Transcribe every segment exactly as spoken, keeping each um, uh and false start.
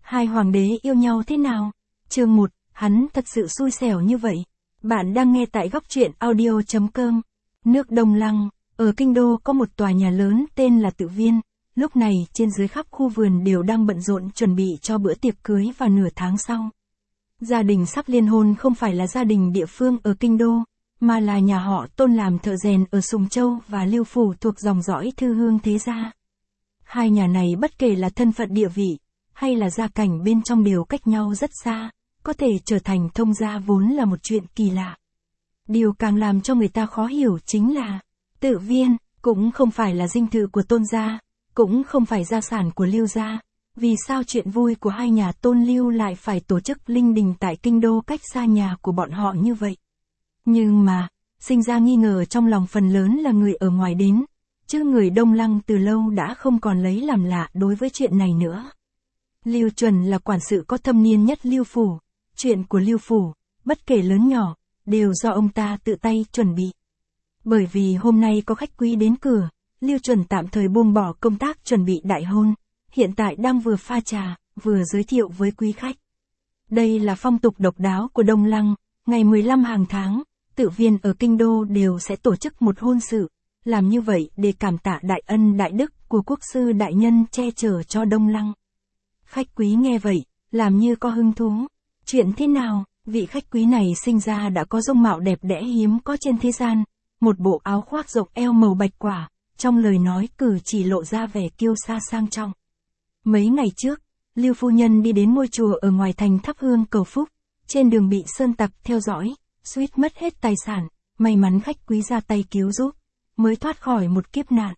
Hai hoàng đế yêu nhau thế nào? Chương một, hắn thật sự xui xẻo như vậy. Bạn đang nghe tại góc truyện audio chấm com. Nước Đông Lăng, ở kinh đô có một tòa nhà lớn tên là Tự Viên. Lúc này trên dưới khắp khu vườn đều đang bận rộn chuẩn bị cho bữa tiệc cưới vào nửa tháng sau. Gia đình sắp liên hôn không phải là gia đình địa phương ở kinh đô, mà là nhà họ Tôn làm thợ rèn ở Sùng Châu và Liêu Phủ thuộc dòng dõi Thư Hương thế gia. Hai nhà này bất kể là thân phận địa vị, hay là gia cảnh bên trong đều cách nhau rất xa, có thể trở thành thông gia vốn là một chuyện kỳ lạ. Điều càng làm cho người ta khó hiểu chính là, Tự Viên, cũng không phải là dinh thự của Tôn gia, cũng không phải gia sản của Liêu gia. Vì sao chuyện vui của hai nhà Tôn Liêu lại phải tổ chức linh đình tại kinh đô cách xa nhà của bọn họ như vậy? Nhưng mà, sinh ra nghi ngờ trong lòng phần lớn là người ở ngoài đến, chứ người Đông Lăng từ lâu đã không còn lấy làm lạ đối với chuyện này nữa. Liêu Chuẩn là quản sự có thâm niên nhất Liêu Phủ, chuyện của Liêu Phủ, bất kể lớn nhỏ, đều do ông ta tự tay chuẩn bị. Bởi vì hôm nay có khách quý đến cửa, Liêu Chuẩn tạm thời buông bỏ công tác chuẩn bị đại hôn, hiện tại đang vừa pha trà, vừa giới thiệu với quý khách. Đây là phong tục độc đáo của Đông Lăng, ngày mười lăm hàng tháng, Tự Viên ở kinh đô đều sẽ tổ chức một hôn sự, làm như vậy để cảm tạ đại ân đại đức của quốc sư đại nhân che chở cho Đông Lăng. Khách quý nghe vậy, làm như có hứng thú. Chuyện thế nào? Vị khách quý này sinh ra đã có dung mạo đẹp đẽ hiếm có trên thế gian, một bộ áo khoác rộng eo màu bạch quả, trong lời nói cử chỉ lộ ra vẻ kiêu sa sang trọng. Mấy ngày trước, Liêu phu nhân đi đến ngôi chùa ở ngoài thành thắp hương cầu phúc, trên đường bị sơn tặc theo dõi, suýt mất hết tài sản, may mắn khách quý ra tay cứu giúp, mới thoát khỏi một kiếp nạn.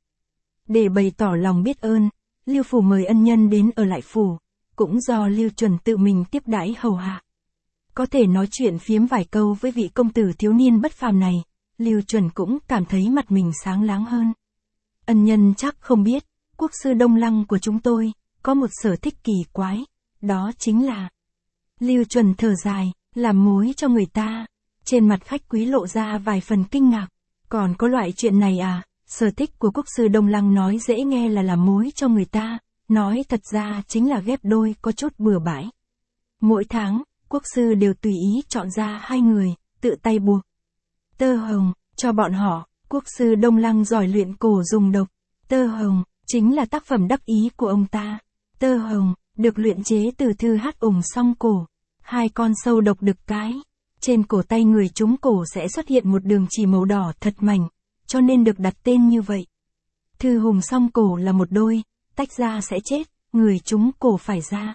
Để bày tỏ lòng biết ơn, Liêu phủ mời ân nhân đến ở lại phủ, cũng do Liêu Chuẩn tự mình tiếp đãi hầu hạ. Có thể nói chuyện phiếm vài câu với vị công tử thiếu niên bất phàm này, Liêu Chuẩn cũng cảm thấy mặt mình sáng láng hơn. Ân nhân chắc không biết, quốc sư Đông Lăng của chúng tôi có một sở thích kỳ quái, đó chính là Liêu Chuẩn thở dài, làm mối cho người ta. Trên mặt khách quý lộ ra vài phần kinh ngạc. Còn có loại chuyện này à? Sở thích của quốc sư Đông Lăng nói dễ nghe là làm mối cho người ta, nói thật ra chính là ghép đôi có chút bừa bãi. Mỗi tháng, quốc sư đều tùy ý chọn ra hai người, tự tay buộc tơ hồng cho bọn họ. Quốc sư Đông Lăng giỏi luyện cổ dùng độc. Tơ hồng chính là tác phẩm đắc ý của ông ta. Tơ hồng được luyện chế từ thư hát ủng song cổ. Hai con sâu độc đực cái. Trên cổ tay người trúng cổ sẽ xuất hiện một đường chỉ màu đỏ thật mảnh, cho nên được đặt tên như vậy. Thư hùng song cổ là một đôi, tách ra sẽ chết, người trúng cổ phải ra.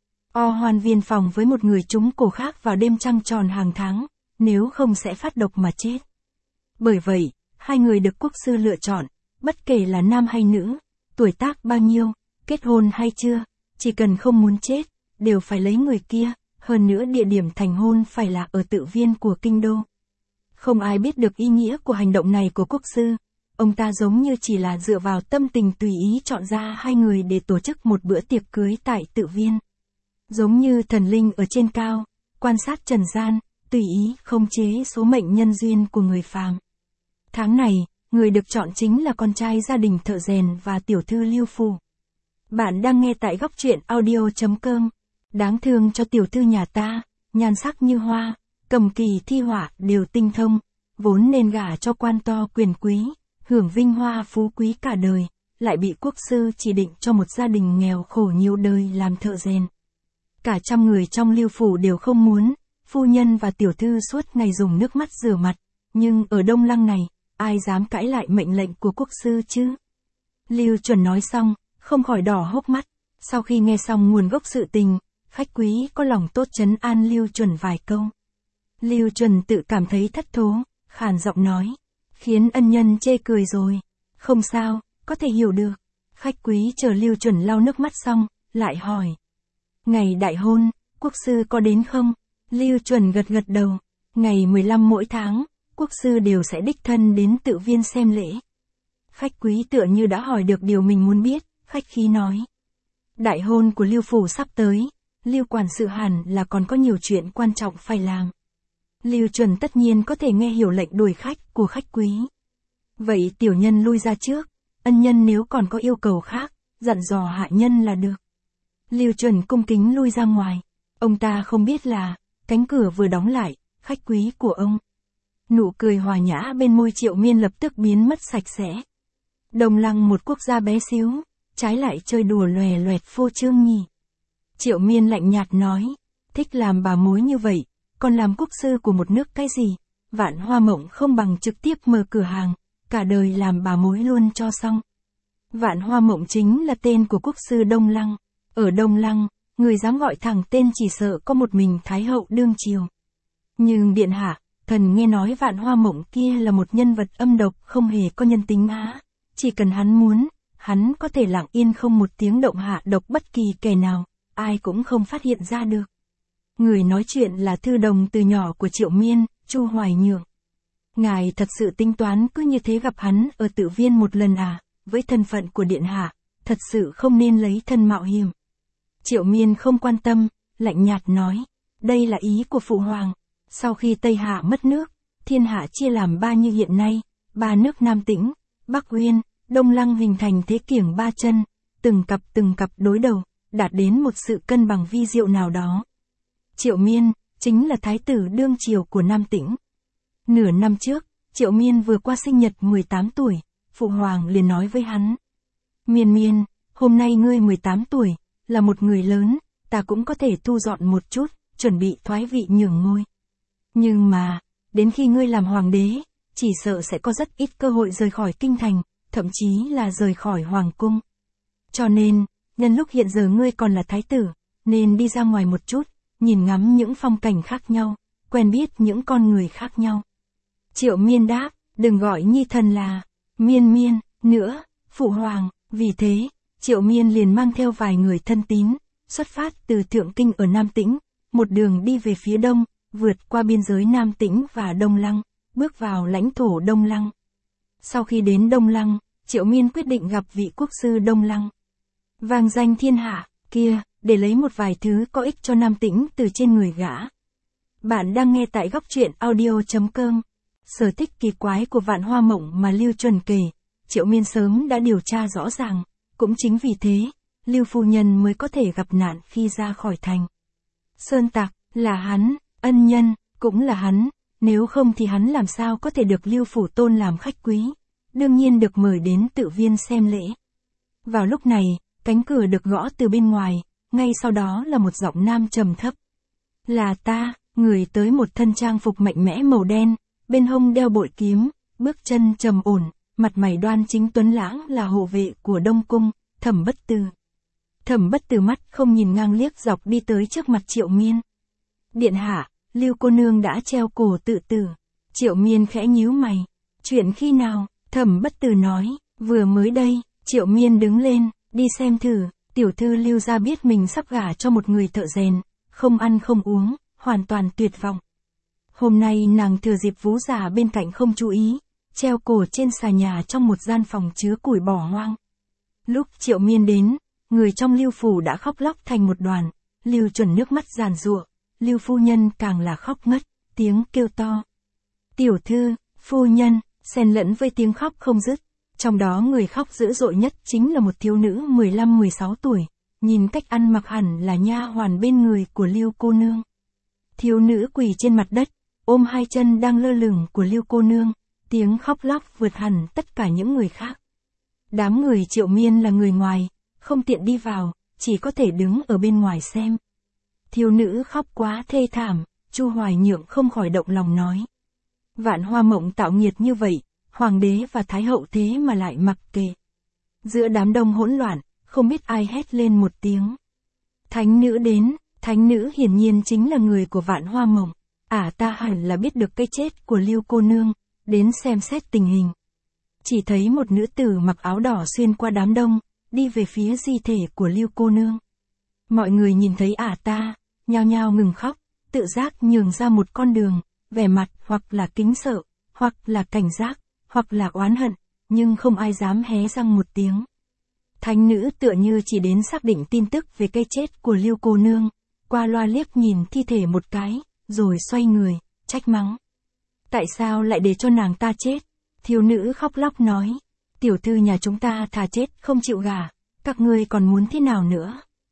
O hoan viên phòng với một người trúng cổ khác vào đêm trăng tròn hàng tháng, nếu không sẽ phát độc mà chết. Bởi vậy, hai người được quốc sư lựa chọn, bất kể là nam hay nữ, tuổi tác bao nhiêu, kết hôn hay chưa, chỉ cần không muốn chết, đều phải lấy người kia. Hơn nữa địa điểm thành hôn phải là ở Tự Viên của kinh đô. Không ai biết được ý nghĩa của hành động này của quốc sư. Ông ta giống như chỉ là dựa vào tâm tình tùy ý chọn ra hai người để tổ chức một bữa tiệc cưới tại Tự Viên. Giống như thần linh ở trên cao, quan sát trần gian, tùy ý khống chế số mệnh nhân duyên của người phàm. Tháng này, người được chọn chính là con trai gia đình thợ rèn và tiểu thư Liêu Phủ. Bạn đang nghe tại góc truyện audio chấm com. Đáng thương cho tiểu thư nhà ta, nhan sắc như hoa, cầm kỳ thi họa đều tinh thông, vốn nên gả cho quan to quyền quý, hưởng vinh hoa phú quý cả đời, lại bị quốc sư chỉ định cho một gia đình nghèo khổ nhiều đời làm thợ rèn. Cả trăm người trong Liêu phủ đều không muốn, phu nhân và tiểu thư suốt ngày dùng nước mắt rửa mặt, nhưng ở Đông Lăng này, ai dám cãi lại mệnh lệnh của quốc sư chứ? Liêu Chuẩn nói xong, không khỏi đỏ hốc mắt, sau khi nghe xong nguồn gốc sự tình, khách quý có lòng tốt trấn an Liêu Chuẩn vài câu. Liêu Chuẩn tự cảm thấy thất thố, khàn giọng nói, khiến ân nhân chê cười rồi. Không sao, có thể hiểu được. Khách quý chờ Liêu Chuẩn lau nước mắt xong, lại hỏi. Ngày đại hôn, quốc sư có đến không? Liêu Chuẩn gật gật đầu. Ngày mười lăm mỗi tháng, quốc sư đều sẽ đích thân đến Tự Viên xem lễ. Khách quý tựa như đã hỏi được điều mình muốn biết, khách khí nói. Đại hôn của Liêu phủ sắp tới. Liêu quản sự hẳn là còn có nhiều chuyện quan trọng phải làm. Liêu Chuẩn tất nhiên có thể nghe hiểu lệnh đuổi khách của khách quý. Vậy tiểu nhân lui ra trước, ân nhân nếu còn có yêu cầu khác, dặn dò hạ nhân là được. Lưu Chuẩn cung kính lui ra ngoài. Ông ta không biết là, cánh cửa vừa đóng lại, khách quý của ông. Nụ cười hòa nhã bên môi Triệu Miên lập tức biến mất sạch sẽ. Đông Lăng một quốc gia bé xíu, trái lại chơi đùa lòe loẹt phô trương nhỉ. Triệu Miên lạnh nhạt nói, thích làm bà mối như vậy, còn làm quốc sư của một nước cái gì, Vạn Hoa Mộng không bằng trực tiếp mở cửa hàng, cả đời làm bà mối luôn cho xong. Vạn Hoa Mộng chính là tên của quốc sư Đông Lăng, ở Đông Lăng, người dám gọi thẳng tên chỉ sợ có một mình Thái hậu đương triều. Nhưng điện hạ, thần nghe nói Vạn Hoa Mộng kia là một nhân vật âm độc không hề có nhân tính á, chỉ cần hắn muốn, hắn có thể lặng yên không một tiếng động hạ độc bất kỳ kẻ nào, ai cũng không phát hiện ra được. Người nói chuyện là thư đồng từ nhỏ của Triệu Miên, Chu Hoài Nhượng. Ngài thật sự tính toán cứ như thế gặp hắn ở Tự Viên một lần à, với thân phận của điện hạ, thật sự không nên lấy thân mạo hiểm. Triệu Miên không quan tâm, lạnh nhạt nói, đây là ý của phụ hoàng. Sau khi Tây Hạ mất nước, thiên hạ chia làm ba như hiện nay, ba nước Nam Tĩnh, Bắc Uyên, Đông Lăng hình thành thế kiểng ba chân, từng cặp từng cặp đối đầu, đạt đến một sự cân bằng vi diệu nào đó. Triệu Miên, chính là thái tử đương triều của Nam Tĩnh. Nửa năm trước, Triệu Miên vừa qua sinh nhật mười tám tuổi, phụ hoàng liền nói với hắn. Miên Miên, hôm nay ngươi mười tám tuổi, là một người lớn, ta cũng có thể thu dọn một chút, chuẩn bị thoái vị nhường ngôi. Nhưng mà, đến khi ngươi làm hoàng đế, chỉ sợ sẽ có rất ít cơ hội rời khỏi kinh thành, thậm chí là rời khỏi hoàng cung. Cho nên, nhân lúc hiện giờ ngươi còn là thái tử, nên đi ra ngoài một chút, nhìn ngắm những phong cảnh khác nhau, quen biết những con người khác nhau. Triệu Miên đáp, đừng gọi nhi thần là Miên Miên nữa, phụ hoàng. Vì thế, Triệu Miên liền mang theo vài người thân tín, xuất phát từ Thượng Kinh ở Nam Tĩnh, một đường đi về phía đông, vượt qua biên giới Nam Tĩnh và Đông Lăng, bước vào lãnh thổ Đông Lăng. Sau khi đến Đông Lăng, Triệu Miên quyết định gặp vị quốc sư Đông Lăng. Vang danh thiên hạ, kia, để lấy một vài thứ có ích cho Nam Tĩnh từ trên người gã. Bạn đang nghe tại góc truyện audio chấm com. Sở thích kỳ quái của Vạn Hoa Mộng mà Lưu Chuẩn kể, Triệu Miên sớm đã điều tra rõ ràng, cũng chính vì thế, Lưu phu nhân mới có thể gặp nạn khi ra khỏi thành. Sơn Tạc, là hắn, ân nhân, cũng là hắn, nếu không thì hắn làm sao có thể được Lưu phủ tôn làm khách quý, đương nhiên được mời đến Tự Viên xem lễ. Vào lúc này, cánh cửa được gõ từ bên ngoài, ngay sau đó là một giọng nam trầm thấp. Là ta, người tới một thân trang phục mạnh mẽ màu đen, bên hông đeo bội kiếm, bước chân trầm ổn, mặt mày đoan chính tuấn lãng là hộ vệ của Đông Cung, Thẩm Bất Từ. Thẩm Bất Từ mắt không nhìn ngang liếc dọc đi tới trước mặt Triệu Miên. Điện hạ, Lưu cô nương đã treo cổ tự tử. Triệu Miên khẽ nhíu mày. Chuyện khi nào? Thẩm Bất Từ nói, vừa mới đây. Triệu Miên đứng lên, đi xem thử. Tiểu thư Lưu gia biết mình sắp gả cho một người thợ rèn, không ăn không uống, hoàn toàn tuyệt vọng. Hôm nay nàng thừa dịp Vú già bên cạnh không chú ý, treo cổ trên xà nhà trong một gian phòng chứa củi bỏ hoang. Lúc Triệu Miên đến, người trong Lưu phủ đã khóc lóc thành một đoàn, Lưu Chuẩn nước mắt giàn giụa, Lưu phu nhân càng là khóc ngất, tiếng kêu to. Tiểu thư, phu nhân, xen lẫn với tiếng khóc không dứt. Trong đó người khóc dữ dội nhất chính là một thiếu nữ mười lăm mười sáu tuổi, nhìn cách ăn mặc hẳn là nha hoàn bên người của Lưu cô nương. Thiếu nữ quỳ trên mặt đất, ôm hai chân đang lơ lửng của Lưu cô nương, tiếng khóc lóc vượt hẳn tất cả những người khác. Đám người Triệu Miên là người ngoài, không tiện đi vào, chỉ có thể đứng ở bên ngoài xem. Thiếu nữ khóc quá thê thảm, Chu Hoài Nhượng không khỏi động lòng nói. Vạn Hoa Mộng tạo nghiệt như vậy, hoàng đế và thái hậu thế mà lại mặc kệ. Giữa đám đông hỗn loạn, không biết ai hét lên một tiếng. Thánh nữ đến, thánh nữ hiển nhiên chính là người của Vạn Hoa Mộng. À ta hẳn là biết được cái chết của Lưu cô nương, đến xem xét tình hình. Chỉ thấy một nữ tử mặc áo đỏ xuyên qua đám đông, đi về phía di thể của Lưu cô nương. Mọi người nhìn thấy ả ta, nhao nhao ngừng khóc, tự giác nhường ra một con đường, vẻ mặt hoặc là kính sợ, hoặc là cảnh giác, hoặc là oán hận, nhưng không ai dám hé răng một tiếng. Thánh nữ tựa như chỉ đến xác định tin tức về cái chết của Lưu cô nương, qua loa liếc nhìn thi thể một cái, rồi xoay người, trách mắng. Tại sao lại để cho nàng ta chết? Thiếu nữ khóc lóc nói, tiểu thư nhà chúng ta thà chết không chịu gả, các ngươi còn muốn thế nào nữa?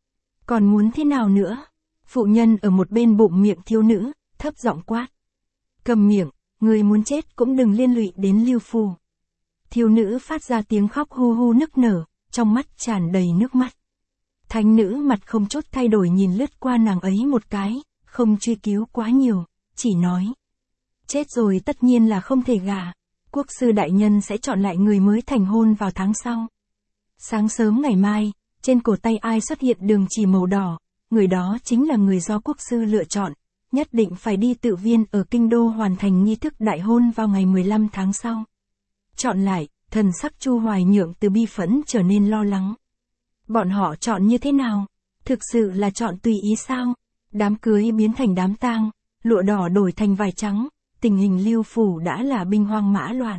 Còn muốn thế nào nữa? Phụ nhân ở một bên bụng miệng thiếu nữ, thấp giọng quát. Cầm miệng, người muốn chết cũng đừng liên lụy đến Lưu Phù. Thiếu nữ phát ra tiếng khóc hu hu nức nở, trong mắt tràn đầy nước mắt. Thánh nữ mặt không chút thay đổi nhìn lướt qua nàng ấy một cái, không truy cứu quá nhiều, chỉ nói. Chết rồi tất nhiên là không thể gả, quốc sư đại nhân sẽ chọn lại người mới thành hôn vào tháng sau. Sáng sớm ngày mai, trên cổ tay ai xuất hiện đường chỉ màu đỏ, người đó chính là người do quốc sư lựa chọn, nhất định phải đi tự viên ở kinh đô hoàn thành nghi thức đại hôn vào ngày mười lăm tháng sau. Chọn lại, thần sắc Chu Hoài Nhượng từ bi phẫn trở nên lo lắng. Bọn họ chọn như thế nào? Thực sự là chọn tùy ý sao? Đám cưới biến thành đám tang, lụa đỏ đổi thành vải trắng, tình hình Lưu Phủ đã là binh hoang mã loạn.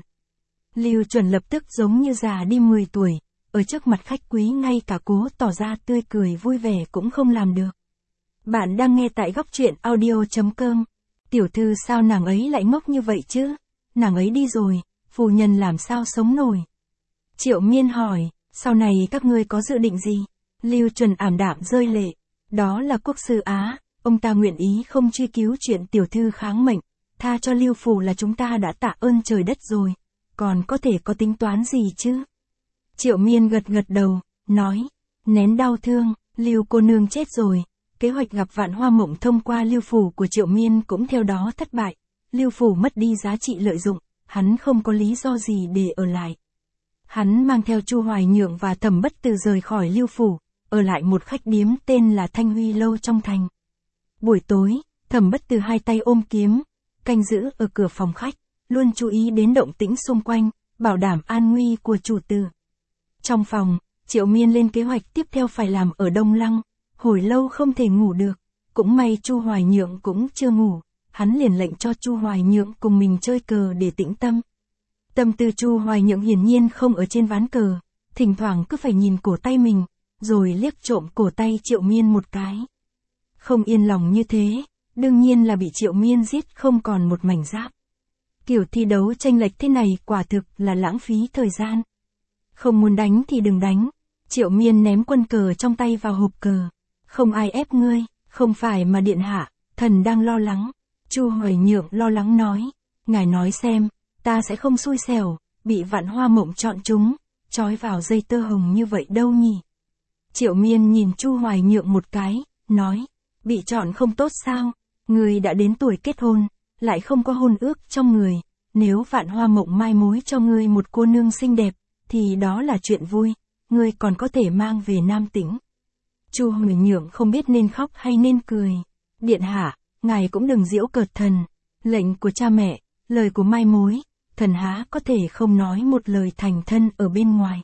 Lưu Chuẩn lập tức giống như già đi mười tuổi, ở trước mặt khách quý ngay cả cố tỏ ra tươi cười vui vẻ cũng không làm được. Bạn đang nghe tại góc truyện audio chấm com. Tiểu thư sao nàng ấy lại ngốc như vậy chứ? Nàng ấy đi rồi, phu nhân làm sao sống nổi? Triệu Miên hỏi, sau này các ngươi có dự định gì? Lưu Chuẩn ảm đạm rơi lệ. Đó là quốc sư Á, ông ta nguyện ý không truy cứu chuyện tiểu thư kháng mệnh, tha cho Lưu Phủ là chúng ta đã tạ ơn trời đất rồi, còn có thể có tính toán gì chứ? Triệu Miên gật gật đầu, nói, nén đau thương, Lưu cô nương chết rồi, kế hoạch gặp Vạn Hoa Mộng thông qua Lưu Phủ của Triệu Miên cũng theo đó thất bại, Lưu Phủ mất đi giá trị lợi dụng, hắn không có lý do gì để ở lại. Hắn mang theo Chu Hoài Nhượng và Thẩm Bất Từ rời khỏi Lưu Phủ, ở lại một khách điếm tên là Thanh Huy Lâu trong thành. Buổi tối, Thẩm Bất Từ hai tay ôm kiếm, canh giữ ở cửa phòng khách, luôn chú ý đến động tĩnh xung quanh, bảo đảm an nguy của chủ tử. Trong phòng, Triệu Miên lên kế hoạch tiếp theo phải làm ở Đông Lăng, hồi lâu không thể ngủ được, cũng may Chu Hoài Nhượng cũng chưa ngủ, hắn liền lệnh cho Chu Hoài Nhượng cùng mình chơi cờ để tĩnh tâm. Tâm tư Chu Hoài Nhượng hiển nhiên không ở trên ván cờ, thỉnh thoảng cứ phải nhìn cổ tay mình, rồi liếc trộm cổ tay Triệu Miên một cái. Không yên lòng như thế, đương nhiên là bị Triệu Miên giết không còn một mảnh giáp. Kiểu thi đấu tranh lệch thế này quả thực là lãng phí thời gian. Không muốn đánh thì đừng đánh. Triệu Miên ném quân cờ trong tay vào hộp cờ. Không ai ép ngươi, không phải mà điện hạ, thần đang lo lắng. Chu Hoài Nhượng lo lắng nói, ngài nói xem, ta sẽ không xui xẻo, bị Vạn Hoa Mộng chọn chúng, trói vào dây tơ hồng như vậy đâu nhỉ? Triệu Miên nhìn Chu Hoài Nhượng một cái, nói, bị chọn không tốt sao? Ngươi đã đến tuổi kết hôn, lại không có hôn ước trong người, nếu Vạn Hoa Mộng mai mối cho ngươi một cô nương xinh đẹp, thì đó là chuyện vui, ngươi còn có thể mang về Nam Tĩnh. Chu Hoài Nhượng không biết nên khóc hay nên cười. Điện hạ, ngài cũng đừng giễu cợt thần, lệnh của cha mẹ, lời của mai mối, thần há có thể không nói một lời thành thân ở bên ngoài.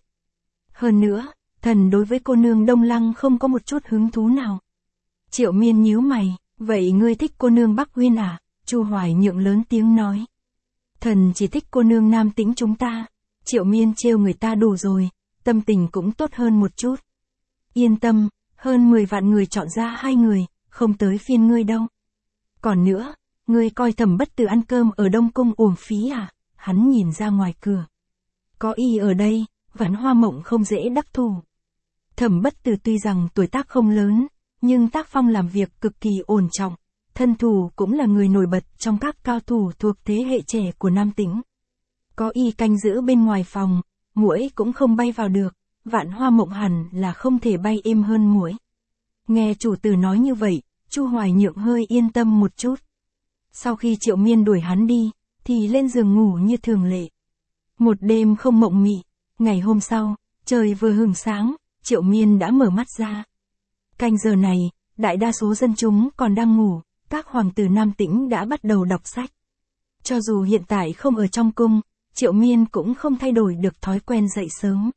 Hơn nữa, thần đối với cô nương Đông Lăng không có một chút hứng thú nào. Triệu Miên nhíu mày, vậy ngươi thích cô nương Bắc Uyên à? Chu Hoài Nhượng lớn tiếng nói. Thần chỉ thích cô nương Nam Tĩnh chúng ta. Triệu Miên trêu người ta đủ rồi, tâm tình cũng tốt hơn một chút. Yên tâm, hơn mười vạn người chọn ra hai người, không tới phiên ngươi đâu. Còn nữa, ngươi coi Thẩm Bất Từ ăn cơm ở Đông Cung uổng phí à? Hắn nhìn ra ngoài cửa. Có y ở đây, Vạn Hoa Mộng không dễ đắc thủ. Thẩm Bất Từ tuy rằng tuổi tác không lớn, nhưng tác phong làm việc cực kỳ ổn trọng, thân thủ cũng là người nổi bật trong các cao thủ thuộc thế hệ trẻ của Nam Tĩnh. Có y canh giữ bên ngoài phòng, muỗi cũng không bay vào được, Vạn Hoa Mộng hẳn là không thể bay êm hơn muỗi. Nghe chủ tử nói như vậy, Chu Hoài Nhượng hơi yên tâm một chút. Sau khi Triệu Miên đuổi hắn đi, thì lên giường ngủ như thường lệ. Một đêm không mộng mị, ngày hôm sau, trời vừa hừng sáng, Triệu Miên đã mở mắt ra. Canh giờ này, đại đa số dân chúng còn đang ngủ, các hoàng tử Nam Tĩnh đã bắt đầu đọc sách. Cho dù hiện tại không ở trong cung, Triệu Miên cũng không thay đổi được thói quen dậy sớm.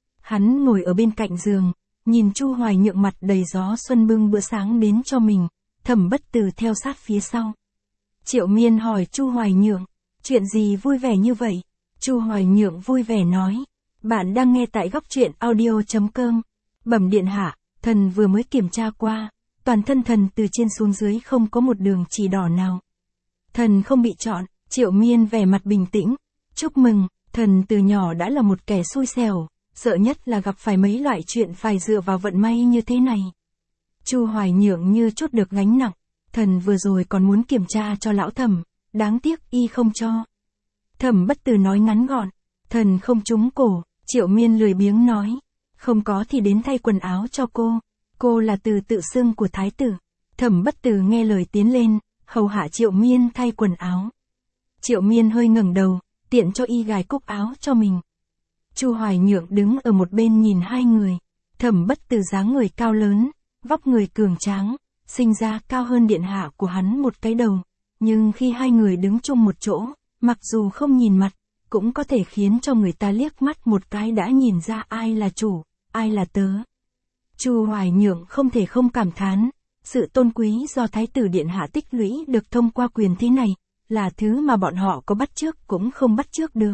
Hắn ngồi ở bên cạnh giường, nhìn Chu Hoài Nhượng mặt đầy gió xuân bưng bữa sáng đến cho mình, Thẩm Bất Từ theo sát phía sau. Triệu Miên hỏi Chu Hoài Nhượng, chuyện gì vui vẻ như vậy? Chu Hoài Nhượng vui vẻ nói, bạn đang nghe tại góc truyện audio chấm com. Bẩm điện hạ, thần vừa mới kiểm tra qua, toàn thân thần từ trên xuống dưới không có một đường chỉ đỏ nào. Thần không bị chọn. Triệu Miên vẻ mặt bình tĩnh, chúc mừng, thần từ nhỏ đã là một kẻ xui xẻo, sợ nhất là gặp phải mấy loại chuyện phải dựa vào vận may như thế này. Chu Hoài Nhượng như trút được gánh nặng, thần vừa rồi còn muốn kiểm tra cho lão Thẩm, đáng tiếc y không cho. Thẩm Bất Từ nói ngắn gọn, thần không trúng cổ. Triệu Miên lười biếng nói, không có thì đến thay quần áo cho cô, cô là từ tự xưng của thái tử. Thẩm Bất Từ nghe lời tiến lên, hầu hạ Triệu Miên thay quần áo. Triệu Miên hơi ngẩng đầu, tiện cho y gài cúc áo cho mình. Chu Hoài Nhượng đứng ở một bên nhìn hai người. Thẩm Bất Từ dáng người cao lớn, vóc người cường tráng, sinh ra cao hơn điện hạ của hắn một cái đầu, nhưng khi hai người đứng chung một chỗ, mặc dù không nhìn mặt, cũng có thể khiến cho người ta liếc mắt một cái đã nhìn ra ai là chủ, ai là tớ. Chu Hoài Nhượng không thể không cảm thán, sự tôn quý do thái tử điện hạ tích lũy được thông qua quyền thế này, là thứ mà bọn họ có bắt chước cũng không bắt chước được.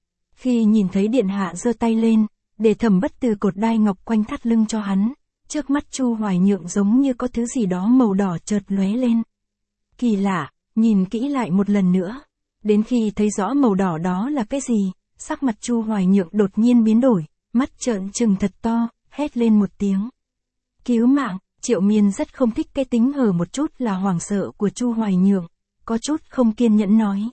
Khi nhìn thấy điện hạ giơ tay lên, để Thẩm Bất Từ cột đai ngọc quanh thắt lưng cho hắn, trước mắt Chu Hoài Nhượng giống như có thứ gì đó màu đỏ chợt lóe lên. Kỳ lạ, nhìn kỹ lại một lần nữa, đến khi thấy rõ màu đỏ đó là cái gì, sắc mặt Chu Hoài Nhượng đột nhiên biến đổi, mắt trợn trừng thật to, hét lên một tiếng. Cứu mạng! Triệu Miên rất không thích cái tính hờ một chút là hoảng sợ của Chu Hoài Nhượng, có chút không kiên nhẫn nói.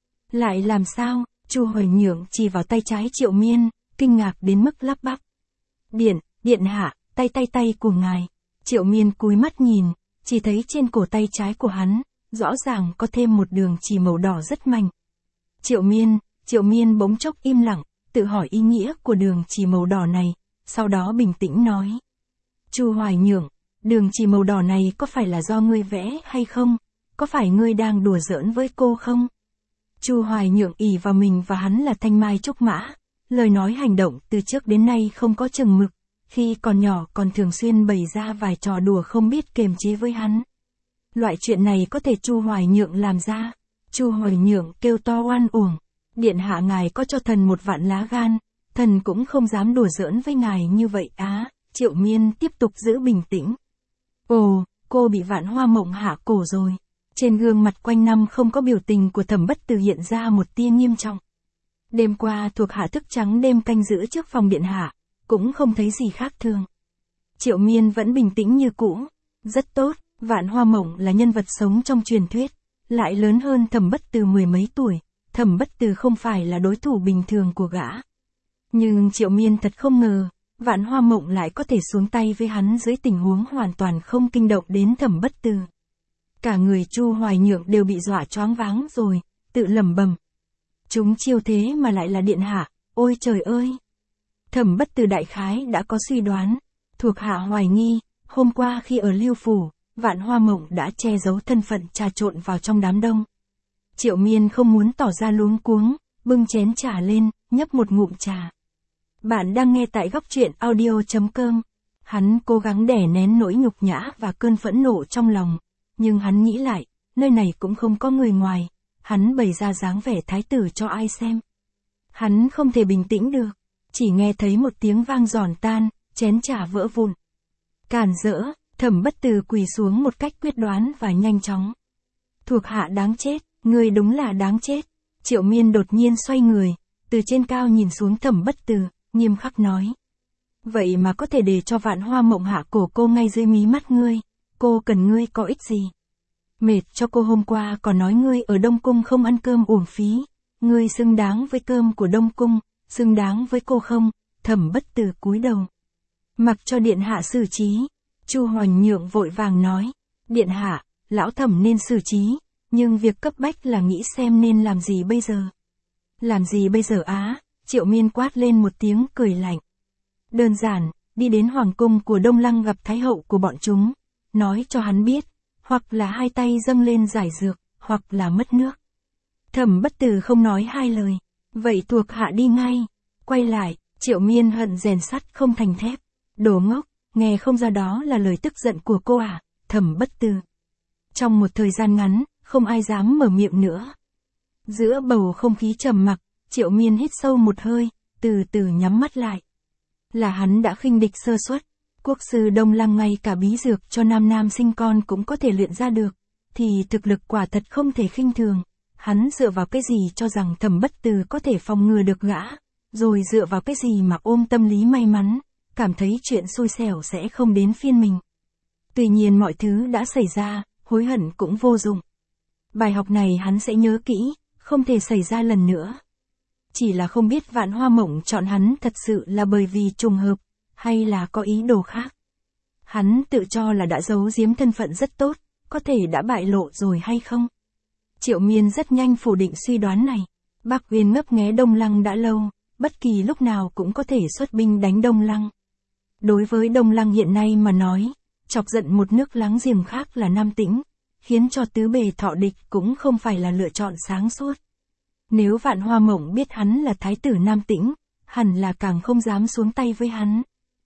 Lại làm sao? Chu Hoài Nhượng chỉ vào tay trái Triệu Miên, kinh ngạc đến mức lắp bắp. Điện, điện hạ, tay tay tay của ngài. Triệu Miên cúi mắt nhìn, chỉ thấy trên cổ tay trái của hắn, rõ ràng có thêm một đường chỉ màu đỏ rất mảnh. Triệu Miên, Triệu Miên bỗng chốc im lặng, tự hỏi ý nghĩa của đường chỉ màu đỏ này, sau đó bình tĩnh nói. Chu Hoài Nhượng, đường chỉ màu đỏ này có phải là do ngươi vẽ hay không? Có phải ngươi đang đùa giỡn với cô không? Chu Hoài Nhượng ỷ vào mình và hắn là thanh mai trúc mã, lời nói hành động từ trước đến nay không có chừng mực, khi còn nhỏ còn thường xuyên bày ra vài trò đùa không biết kiềm chế với hắn. Loại chuyện này có thể Chu Hoài Nhượng làm ra. Chu Hoài Nhượng kêu to oan uổng, điện hạ ngài có cho thần một vạn lá gan, thần cũng không dám đùa giỡn với ngài như vậy á. Triệu Miên tiếp tục giữ bình tĩnh. Ồ, cô bị Vạn Hoa Mộng hạ cổ rồi. Trên gương mặt quanh năm không có biểu tình của Thẩm Bất Từ hiện ra một tia nghiêm trọng. Đêm qua thuộc hạ thức trắng đêm canh giữ trước phòng điện hạ, cũng không thấy gì khác thường. Triệu Miên vẫn bình tĩnh như cũ. Rất tốt, Vạn Hoa Mộng là nhân vật sống trong truyền thuyết, lại lớn hơn Thẩm Bất Từ mười mấy tuổi, Thẩm Bất Từ không phải là đối thủ bình thường của gã. Nhưng Triệu Miên thật không ngờ, Vạn Hoa Mộng lại có thể xuống tay với hắn dưới tình huống hoàn toàn không kinh động đến Thẩm Bất Từ. Cả người Chu Hoài Nhượng đều bị dọa choáng váng rồi, tự lẩm bẩm. Chúng chiêu thế mà lại là điện hạ, ôi trời ơi! Thẩm Bất Từ đại khái đã có suy đoán, thuộc hạ hoài nghi, hôm qua khi ở Lưu Phủ, Vạn Hoa Mộng đã che giấu thân phận trà trộn vào trong đám đông. Triệu Miên không muốn tỏ ra luống cuống, bưng chén trà lên, nhấp một ngụm trà. Bạn đang nghe tại góc truyện audio chấm com. Hắn cố gắng đè nén nỗi nhục nhã và cơn phẫn nộ trong lòng, nhưng hắn nghĩ lại, nơi này cũng không có người ngoài, hắn bày ra dáng vẻ thái tử cho ai xem. Hắn không thể bình tĩnh được, chỉ nghe thấy một tiếng vang giòn tan, chén trà vỡ vụn. Càn rỡ, Thẩm Bất Từ quỳ xuống một cách quyết đoán và nhanh chóng. Thuộc hạ đáng chết, người đúng là đáng chết. Triệu Miên đột nhiên xoay người, từ trên cao nhìn xuống Thẩm Bất Từ, nghiêm khắc nói. Vậy mà có thể để cho Vạn Hoa Mộng hạ cổ cô ngay dưới mí mắt ngươi, cô cần ngươi có ích gì? Mệt cho cô hôm qua còn nói ngươi ở Đông Cung không ăn cơm uổng phí, ngươi xứng đáng với cơm của Đông Cung, xứng đáng với cô không? Thẩm Bất Từ cúi đầu. Mặc cho điện hạ xử trí. Chu Hoài Nhượng vội vàng nói, điện hạ, lão thẩm nên xử trí, nhưng việc cấp bách là nghĩ xem nên làm gì bây giờ. Làm gì bây giờ á? Triệu Miên quát lên một tiếng cười lạnh. Đơn giản, đi đến hoàng cung của Đông Lăng gặp thái hậu của bọn chúng, nói cho hắn biết, hoặc là hai tay dâng lên giải dược, hoặc là mất nước. Thẩm Bất Từ không nói hai lời, vậy thuộc hạ đi ngay. Quay lại, Triệu Miên hận rèn sắt không thành thép. Đồ ngốc, nghe không ra đó là lời tức giận của cô à? Thẩm Bất Từ. Trong một thời gian ngắn, không ai dám mở miệng nữa. Giữa bầu không khí trầm mặc, Triệu Miên hít sâu một hơi, từ từ nhắm mắt lại. Là hắn đã khinh địch sơ suất, quốc sư Đông Lăng ngay cả bí dược cho nam nam sinh con cũng có thể luyện ra được, thì thực lực quả thật không thể khinh thường. Hắn dựa vào cái gì cho rằng Thẩm Bất Từ có thể phòng ngừa được gã, rồi dựa vào cái gì mà ôm tâm lý may mắn, cảm thấy chuyện xui xẻo sẽ không đến phiên mình. Tuy nhiên mọi thứ đã xảy ra, hối hận cũng vô dụng. Bài học này hắn sẽ nhớ kỹ, không thể xảy ra lần nữa. Chỉ là không biết Vạn Hoa Mộng chọn hắn thật sự là bởi vì trùng hợp, hay là có ý đồ khác. Hắn tự cho là đã giấu giếm thân phận rất tốt, có thể đã bại lộ rồi hay không? Triệu Miên rất nhanh phủ định suy đoán này. Bác Uyên ngấp nghé Đông Lăng đã lâu, bất kỳ lúc nào cũng có thể xuất binh đánh Đông Lăng. Đối với Đông Lăng hiện nay mà nói, chọc giận một nước láng giềng khác là Nam Tĩnh, khiến cho tứ bề thọ địch cũng không phải là lựa chọn sáng suốt. Nếu Vạn Hoa Mộng biết hắn là thái tử Nam Tĩnh, hẳn là càng không dám xuống tay với hắn.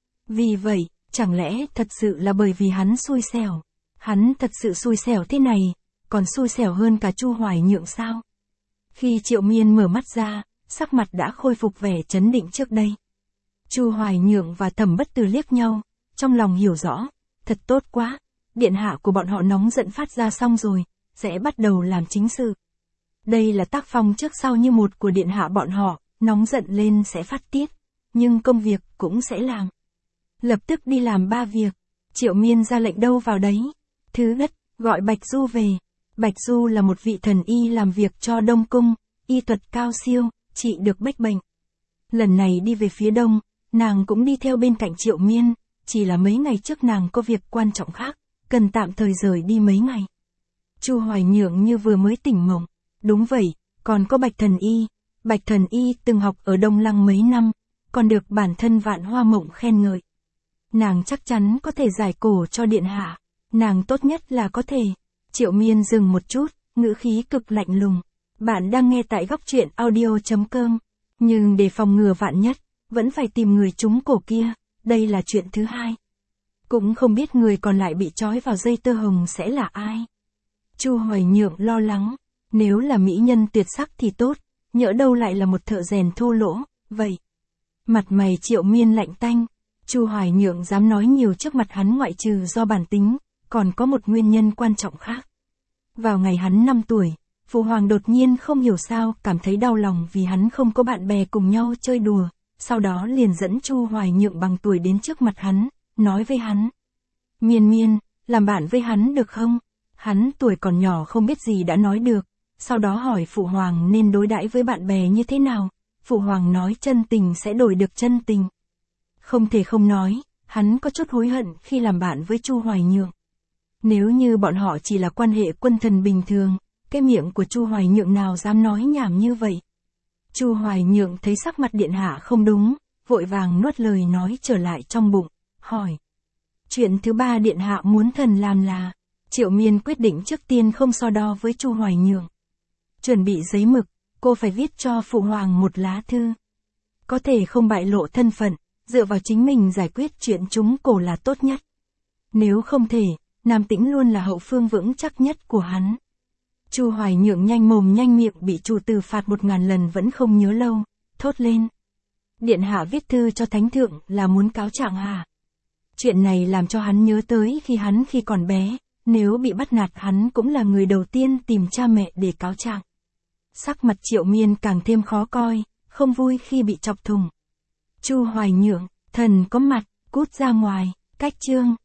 Vì vậy, chẳng lẽ thật sự là bởi vì hắn xui xẻo? Hắn thật sự xui xẻo thế này, còn xui xẻo hơn cả Chu Hoài Nhượng sao? Khi Triệu Miên mở mắt ra, sắc mặt đã khôi phục vẻ chấn định trước đây. Chu Hoài Nhượng và Thẩm Bất Từ liếc nhau, trong lòng hiểu rõ, thật tốt quá, điện hạ của bọn họ nóng giận phát ra xong rồi, sẽ bắt đầu làm chính sự. Đây là tác phong trước sau như một của điện hạ bọn họ, nóng giận lên sẽ phát tiết, nhưng công việc cũng sẽ làm. Lập tức đi làm ba việc, Triệu Miên ra lệnh đâu vào đấy. Thứ nhất, gọi Bạch Du về. Bạch Du là một vị thần y làm việc cho Đông Cung, y thuật cao siêu, trị được bách bệnh. Lần này đi về phía đông, nàng cũng đi theo bên cạnh Triệu Miên, chỉ là mấy ngày trước nàng có việc quan trọng khác, cần tạm thời rời đi mấy ngày. Chu Hoài Nhượng như vừa mới tỉnh mộng. Đúng vậy, còn có Bạch Thần Y. Bạch Thần Y từng học ở Đông Lăng mấy năm, còn được bản thân Vạn Hoa Mộng khen ngợi. Nàng chắc chắn có thể giải cổ cho điện hạ. Nàng tốt nhất là có thể. Triệu Miên dừng một chút, ngữ khí cực lạnh lùng. Bạn đang nghe tại góc truyện audio chấm com. Nhưng để phòng ngừa vạn nhất, vẫn phải tìm người trúng cổ kia. Đây là chuyện thứ hai. Cũng không biết người còn lại bị trói vào dây tơ hồng sẽ là ai. Chu Hoài Nhượng lo lắng. Nếu là mỹ nhân tuyệt sắc thì tốt, nhỡ đâu lại là một thợ rèn thô lỗ, vậy. Mặt mày Triệu Miên lạnh tanh. Chu Hoài Nhượng dám nói nhiều trước mặt hắn ngoại trừ do bản tính, còn có một nguyên nhân quan trọng khác. Vào ngày hắn năm tuổi, Phụ Hoàng đột nhiên không hiểu sao cảm thấy đau lòng vì hắn không có bạn bè cùng nhau chơi đùa, sau đó liền dẫn Chu Hoài Nhượng bằng tuổi đến trước mặt hắn, nói với hắn. Miên Miên, làm bạn với hắn được không? Hắn tuổi còn nhỏ không biết gì đã nói được, sau đó hỏi Phụ Hoàng nên đối đãi với bạn bè như thế nào, Phụ Hoàng nói chân tình sẽ đổi được chân tình. Không thể không nói, hắn có chút hối hận khi làm bạn với Chu Hoài Nhượng. Nếu như bọn họ chỉ là quan hệ quân thần bình thường, cái miệng của Chu Hoài Nhượng nào dám nói nhảm như vậy. Chu Hoài Nhượng thấy sắc mặt điện hạ không đúng, vội vàng nuốt lời nói trở lại trong bụng, hỏi. Chuyện thứ ba điện hạ muốn thần làm là, Triệu Miên quyết định trước tiên không so đo với Chu Hoài Nhượng. Chuẩn bị giấy mực, cô phải viết cho Phụ Hoàng một lá thư. Có thể không bại lộ thân phận, dựa vào chính mình giải quyết chuyện trúng cổ là tốt nhất. Nếu không thể, Nam Tĩnh luôn là hậu phương vững chắc nhất của hắn. Chu Hoài Nhượng nhanh mồm nhanh miệng bị chủ tử phạt một ngàn lần vẫn không nhớ lâu, thốt lên. Điện hạ viết thư cho Thánh Thượng là muốn cáo trạng hả? Chuyện này làm cho hắn nhớ tới khi hắn khi còn bé, nếu bị bắt nạt hắn cũng là người đầu tiên tìm cha mẹ để cáo trạng. Sắc mặt Triệu Miên càng thêm khó coi, không vui khi bị chọc thủng. Chu Hoài Nhượng, thần có mặt, cút ra ngoài, cách chương.